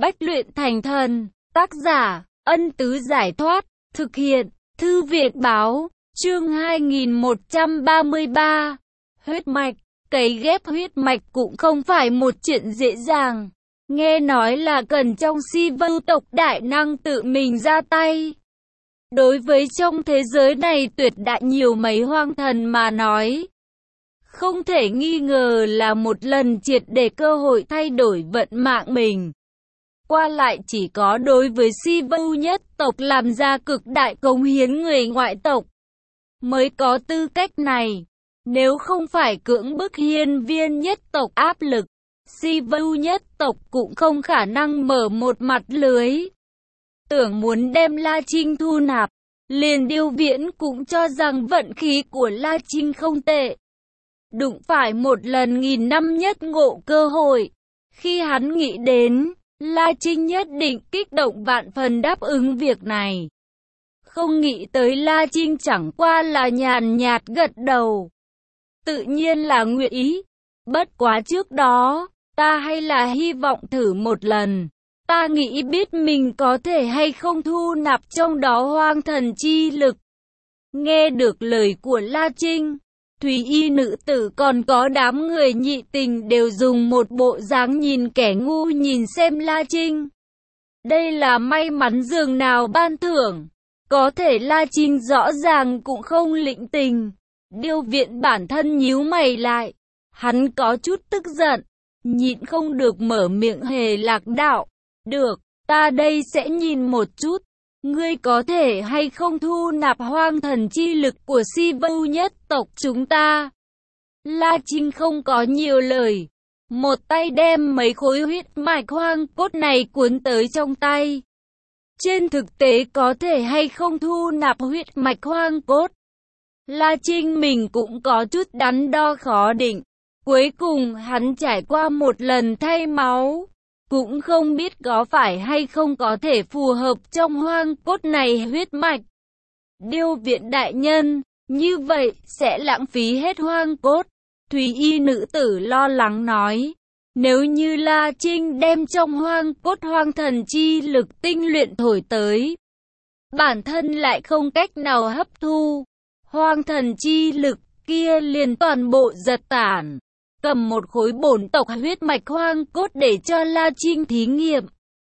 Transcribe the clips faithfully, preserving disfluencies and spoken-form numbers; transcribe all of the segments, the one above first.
Bách luyện thành thần, tác giả, Ân Tứ Giải Thoát, thực hiện, Thư viện Báo, chương hai nghìn một trăm ba mươi ba. Huyết mạch, cấy ghép huyết mạch cũng không phải một chuyện dễ dàng. Nghe nói là cần trong si vưu tộc đại năng tự mình ra tay. Đối với trong thế giới này tuyệt đại nhiều mấy hoang thần mà nói, không thể nghi ngờ là một lần triệt để cơ hội thay đổi vận mạng mình. Qua lại chỉ có đối với si vưu nhất tộc làm ra cực đại cống hiến người ngoại tộc mới có tư cách này. Nếu không phải cưỡng bức hiên viên nhất tộc áp lực, si vưu nhất tộc cũng không khả năng mở một mặt lưới. Tưởng muốn đem La Trinh thu nạp, liền Điêu Viễn cũng cho rằng vận khí của La Trinh không tệ. Đụng phải một lần nghìn năm nhất ngộ cơ hội. Khi hắn nghĩ đến, La Trinh nhất định kích động vạn phần đáp ứng việc này. Không nghĩ tới La Trinh chẳng qua là nhàn nhạt gật đầu. Tự nhiên là nguyện ý. Bất quá trước đó, ta hay là hy vọng thử một lần. Ta nghĩ biết mình có thể hay không thu nạp trong đó hoang thần chi lực. Nghe được lời của La Trinh, Thúy Y nữ tử còn có đám người nhị tình đều dùng một bộ dáng nhìn kẻ ngu nhìn xem La Trinh. Đây là may mắn dường nào ban thưởng. Có thể La Trinh rõ ràng cũng không lĩnh tình. Điêu Viễn bản thân nhíu mày lại. Hắn có chút tức giận, nhịn không được mở miệng hề lạc đạo. Được, ta đây sẽ nhìn một chút. Ngươi có thể hay không thu nạp hoang thần chi lực của si vưu nhất tộc chúng ta? La Trinh không có nhiều lời. Một tay đem mấy khối huyết mạch hoang cốt này cuốn tới trong tay. Trên thực tế có thể hay không thu nạp huyết mạch hoang cốt? La Trinh mình cũng có chút đắn đo khó định. Cuối cùng hắn trải qua một lần thay máu. Cũng không biết có phải hay không có thể phù hợp trong hoang cốt này huyết mạch. Điêu Viễn đại nhân, như vậy sẽ lãng phí hết hoang cốt. Thúy Y nữ tử lo lắng nói. Nếu như La Trinh đem trong hoang cốt hoang thần chi lực tinh luyện thổi tới, bản thân lại không cách nào hấp thu hoang thần chi lực kia liền toàn bộ giật tản. Cầm một khối bổn tộc huyết mạch hoang cốt để cho La Trinh thí nghiệm.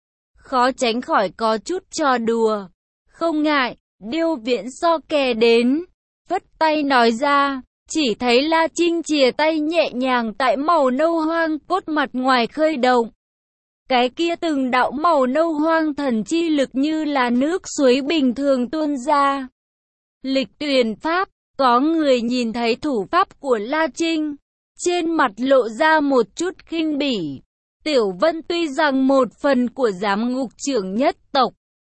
Khó tránh khỏi có chút trò đùa. Không ngại, Điêu Viễn so kè đến, vất tay nói ra. Chỉ thấy La Trinh chìa tay nhẹ nhàng tại màu nâu hoang cốt mặt ngoài khơi động. Cái kia từng đạo màu nâu hoang thần chi lực như là nước suối bình thường tuôn ra. Lịch tuyển pháp, có người nhìn thấy thủ pháp của La Trinh. Trên mặt lộ ra một chút khinh bỉ. Tiểu Vân tuy rằng một phần của giám ngục trưởng nhất tộc,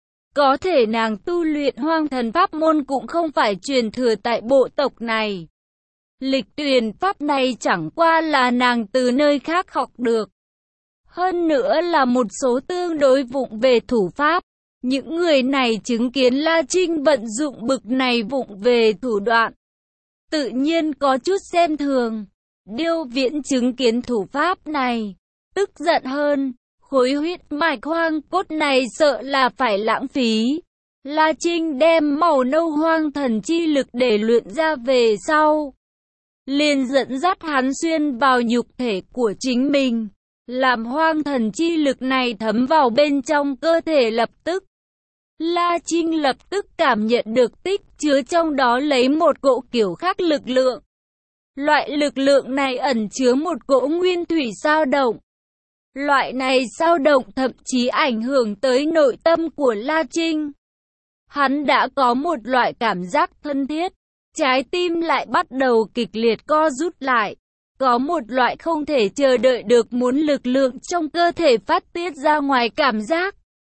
có thể nàng tu luyện hoang thần pháp môn cũng không phải truyền thừa tại bộ tộc này. Lịch tuyển pháp này chẳng qua là nàng từ nơi khác học được. Hơn nữa là một số tương đối vụng về thủ pháp. Những người này chứng kiến La Trinh vận dụng bực này vụng về thủ đoạn, tự nhiên có chút xem thường. Điêu Viễn chứng kiến thủ pháp này, tức giận hơn. Khối huyết mạch hoang cốt này sợ là phải lãng phí. La Trinh đem màu nâu hoang thần chi lực để luyện ra về sau, liền dẫn dắt hắn xuyên vào nhục thể của chính mình, làm hoang thần chi lực này thấm vào bên trong cơ thể lập tức. La Trinh lập tức cảm nhận được tích chứa trong đó lấy một cỗ kiểu khác lực lượng. Loại lực lượng này ẩn chứa một cỗ nguyên thủy dao động. Loại này dao động thậm chí ảnh hưởng tới nội tâm của La Trinh. Hắn đã có một loại cảm giác thân thiết, trái tim lại bắt đầu kịch liệt co rút lại. Có một loại không thể chờ đợi được muốn lực lượng trong cơ thể phát tiết ra ngoài cảm giác.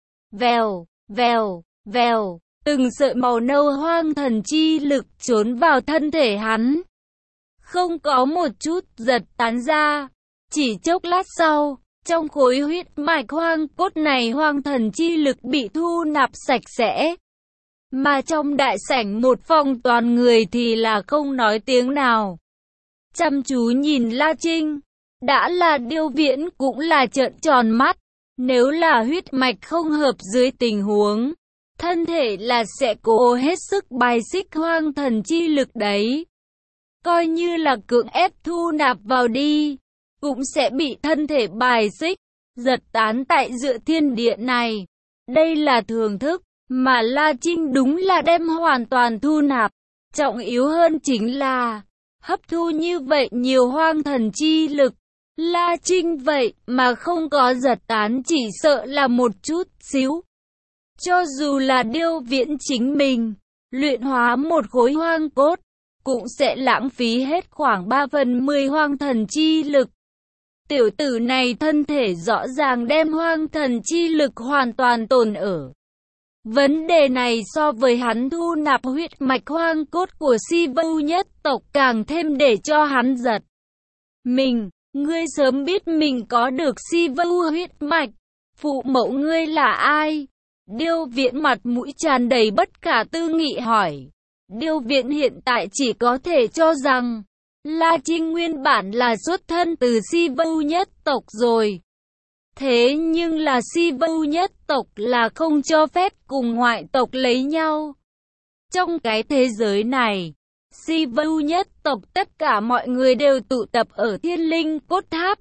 Vèo, vèo, vèo, từng sợi màu nâu hoang thần chi lực trốn vào thân thể hắn. Không có một chút giật tán ra. Chỉ chốc lát sau, trong khối huyết mạch hoang cốt này hoang thần chi lực bị thu nạp sạch sẽ. Mà trong đại sảnh một phòng toàn người thì là không nói tiếng nào. Chăm chú nhìn La Trinh, đã là Điêu Viễn cũng là trợn tròn mắt. Nếu là huyết mạch không hợp dưới tình huống, thân thể là sẽ cố hết sức bài xích hoang thần chi lực đấy. Coi như là cưỡng ép thu nạp vào đi, cũng sẽ bị thân thể bài xích, giật tán tại giữa thiên địa này. Đây là thường thức, mà La Trinh đúng là đem hoàn toàn thu nạp. Trọng yếu hơn chính là, hấp thu như vậy nhiều hoang thần chi lực. La Trinh vậy mà không có giật tán chỉ sợ là một chút xíu. Cho dù là Điêu Viễn chính mình, luyện hóa một khối hoang cốt, cũng sẽ lãng phí hết khoảng ba phần mười hoang thần chi lực. Tiểu tử này thân thể rõ ràng đem hoang thần chi lực hoàn toàn tồn ở. Vấn đề này so với hắn thu nạp huyết mạch hoang cốt của Si Vu nhất tộc càng thêm để cho hắn giật mình. Ngươi sớm biết mình có được Si Vu huyết mạch, phụ mẫu ngươi là ai? Điêu Viễn mặt mũi tràn đầy bất khả tư nghị hỏi. Điêu Viễn hiện tại chỉ có thể cho rằng La Trinh nguyên bản là xuất thân từ Si Vu nhất tộc rồi. Thế nhưng là Si Vu nhất tộc là không cho phép cùng ngoại tộc lấy nhau. Trong cái thế giới này, Si Vu nhất tộc tất cả mọi người đều tụ tập ở Thiên Linh Cốt Tháp.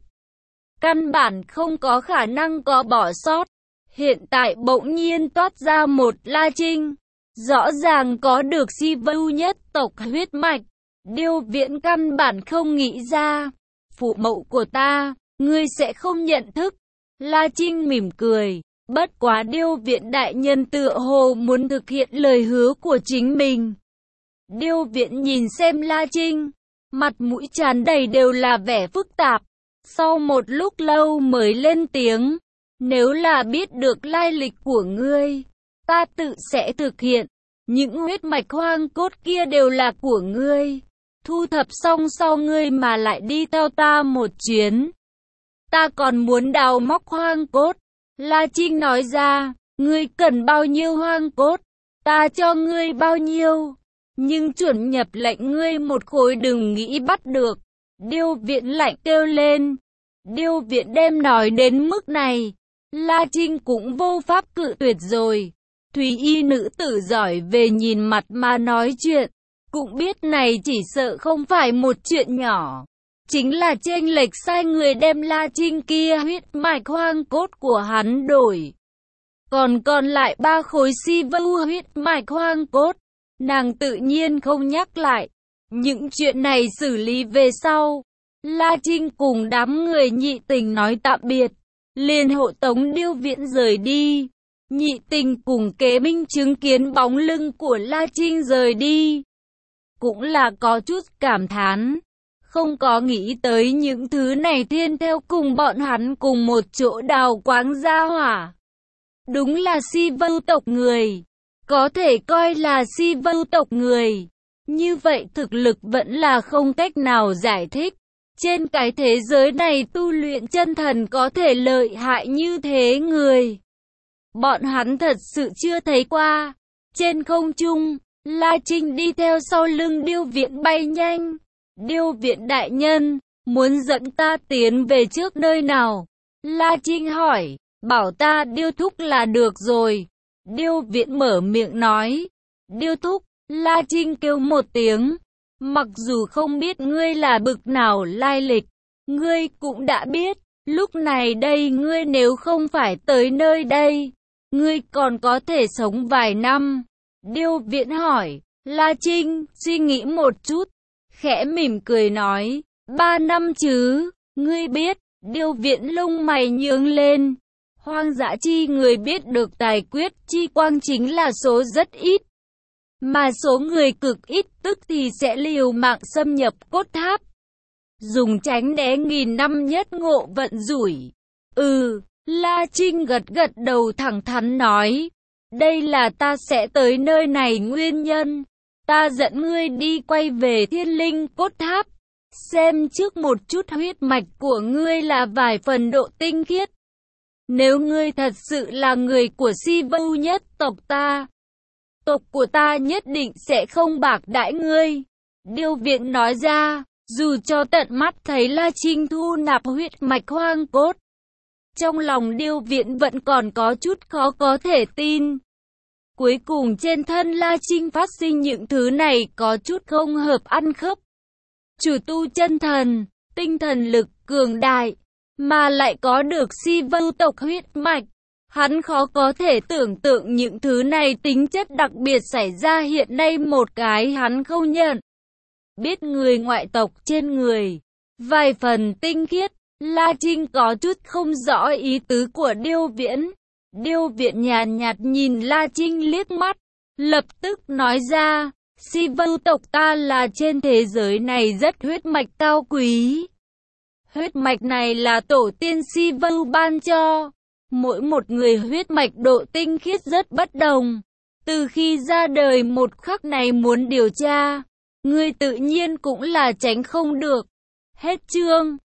Căn bản không có khả năng có bỏ sót. Hiện tại bỗng nhiên toát ra một La Trinh, rõ ràng có được Si Vu nhất tộc huyết mạch. Điêu Viễn căn bản không nghĩ ra. Phụ mẫu của ta, ngươi sẽ không nhận thức. La Trinh mỉm cười. Bất quá Điêu Viễn đại nhân tựa hồ muốn thực hiện lời hứa của chính mình. Điêu Viễn nhìn xem La Trinh, mặt mũi tràn đầy đều là vẻ phức tạp. Sau một lúc lâu mới lên tiếng. Nếu là biết được lai lịch của ngươi, ta tự sẽ thực hiện. Những huyết mạch hoang cốt kia đều là của ngươi. Thu thập xong sau ngươi mà lại đi theo ta một chuyến. Ta còn muốn đào móc hoang cốt. La Trinh nói ra, ngươi cần bao nhiêu hoang cốt, ta cho ngươi bao nhiêu. Nhưng chuẩn nhập lệnh ngươi một khối đừng nghĩ bắt được. Điêu Viễn lạnh kêu lên. Điêu Viễn đem nói đến mức này, La Trinh cũng vô pháp cự tuyệt rồi. Thùy y nữ tử giỏi về nhìn mặt mà nói chuyện, cũng biết này chỉ sợ không phải một chuyện nhỏ. Chính là chênh lệch sai người đem La Trinh kia huyết mạch hoang cốt của hắn đổi. Còn còn lại ba khối Si Vu huyết mạch hoang cốt, nàng tự nhiên không nhắc lại. Những chuyện này xử lý về sau, La Trinh cùng đám người nhị tình nói tạm biệt, liền hộ tống Điêu Viễn rời đi. Nhị tình cùng Kế Minh chứng kiến bóng lưng của La Trinh rời đi, cũng là có chút cảm thán. Không có nghĩ tới những thứ này thiên theo cùng bọn hắn cùng một chỗ đào quáng ra hỏa. Đúng là Si Vu tộc người, có thể coi là Si Vu tộc người. Như vậy thực lực vẫn là không cách nào giải thích. Trên cái thế giới này tu luyện chân thần có thể lợi hại như thế người, bọn hắn thật sự chưa thấy qua. Trên không trung, La Trinh đi theo sau lưng Điêu Viễn bay nhanh. Điêu Viễn đại nhân, muốn dẫn ta tiến về trước nơi nào? La Trinh hỏi. Bảo ta Điêu thúc là được rồi. Điêu Viễn mở miệng nói. Điêu thúc. La Trinh kêu một tiếng. Mặc dù không biết ngươi là bực nào lai lịch, ngươi cũng đã biết. Lúc này đây ngươi nếu không phải tới nơi đây, ngươi còn có thể sống vài năm. Điêu Viễn hỏi. La Trinh suy nghĩ một chút, khẽ mỉm cười nói. Ba năm chứ, ngươi biết. Điêu Viễn lông mày nhướng lên. Hoang dã chi người biết được tài quyết chi quang chính là số rất ít, mà số người cực ít tức thì sẽ liều mạng xâm nhập cốt tháp, dùng tránh né nghìn năm nhất ngộ vận rủi. Ừ, La Trinh gật gật đầu thẳng thắn nói. Đây là ta sẽ tới nơi này nguyên nhân. Ta dẫn ngươi đi quay về Thiên Linh Cốt Tháp, xem trước một chút huyết mạch của ngươi là vài phần độ tinh khiết. Nếu ngươi thật sự là người của Si Vu nhất tộc ta, tộc của ta nhất định sẽ không bạc đãi ngươi. Điêu Viễn nói ra, dù cho tận mắt thấy La Trinh thu nạp huyết mạch hoang cốt, Trong lòng Điêu Viễn vẫn còn có chút khó có thể tin. Cuối cùng trên thân La Trinh phát sinh những thứ này có chút không hợp ăn khớp. Chủ tu chân thần, tinh thần lực cường đại, mà lại có được Si Vưu tộc huyết mạch. Hắn khó có thể tưởng tượng những thứ này tính chất đặc biệt xảy ra hiện nay một cái hắn không nhận. Biết người ngoại tộc trên người, vài phần tinh khiết, La Trinh có chút không rõ ý tứ của Điêu Viễn. Điêu Viễn nhàn nhạt nhìn La Trinh liếc mắt, lập tức nói ra, Si Vưu tộc ta là trên thế giới này rất huyết mạch cao quý. Huyết mạch này là tổ tiên Si Vưu ban cho. Mỗi một người huyết mạch độ tinh khiết rất bất đồng. Từ khi ra đời một khắc này muốn điều tra, người tự nhiên cũng là tránh không được. Hết chương.